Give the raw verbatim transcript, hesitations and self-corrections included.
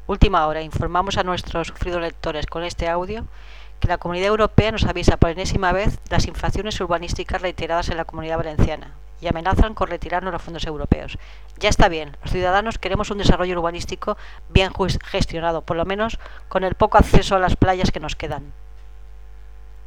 Última hora. Informamos a nuestros sufridos lectores con este audio que la Comunidad Europea nos avisa por enésima vez de las infracciones urbanísticas reiteradas en la Comunidad Valenciana y amenazan con retirarnos los fondos europeos. Ya está bien, los ciudadanos queremos un desarrollo urbanístico bien gestionado, por lo menos con el poco acceso a las playas que nos quedan.